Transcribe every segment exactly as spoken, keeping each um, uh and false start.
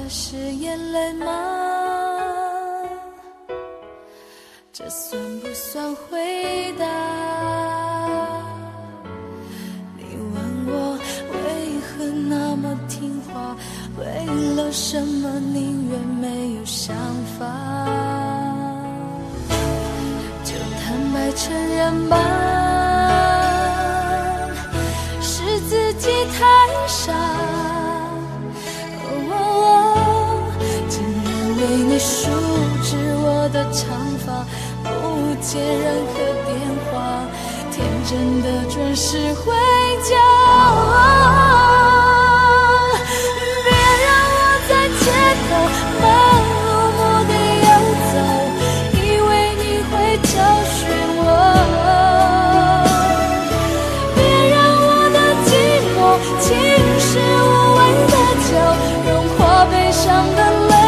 是眼泪吗？这算不算回答？你问我为何那么听话，为了什么宁愿没有想法？就坦白承认吧，是自己太傻。为你梳直我的长发，不接任何电话，天真的准时回家。别让我在街头漫无目的游走，以为你会找寻我。别让我的寂寞侵蚀无谓的酒，融化悲伤的泪。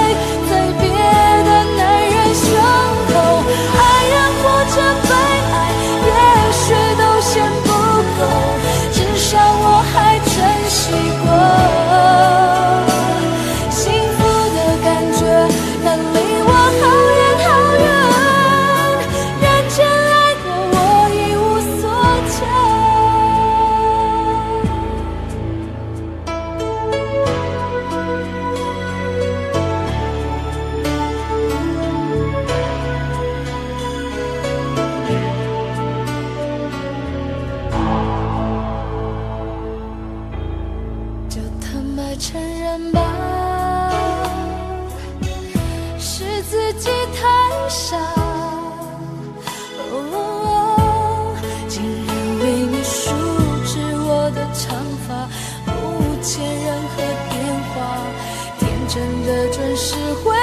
承认吧，是自己太傻。哦，竟然为你梳直我的长发，不接任何电话，天真的准时回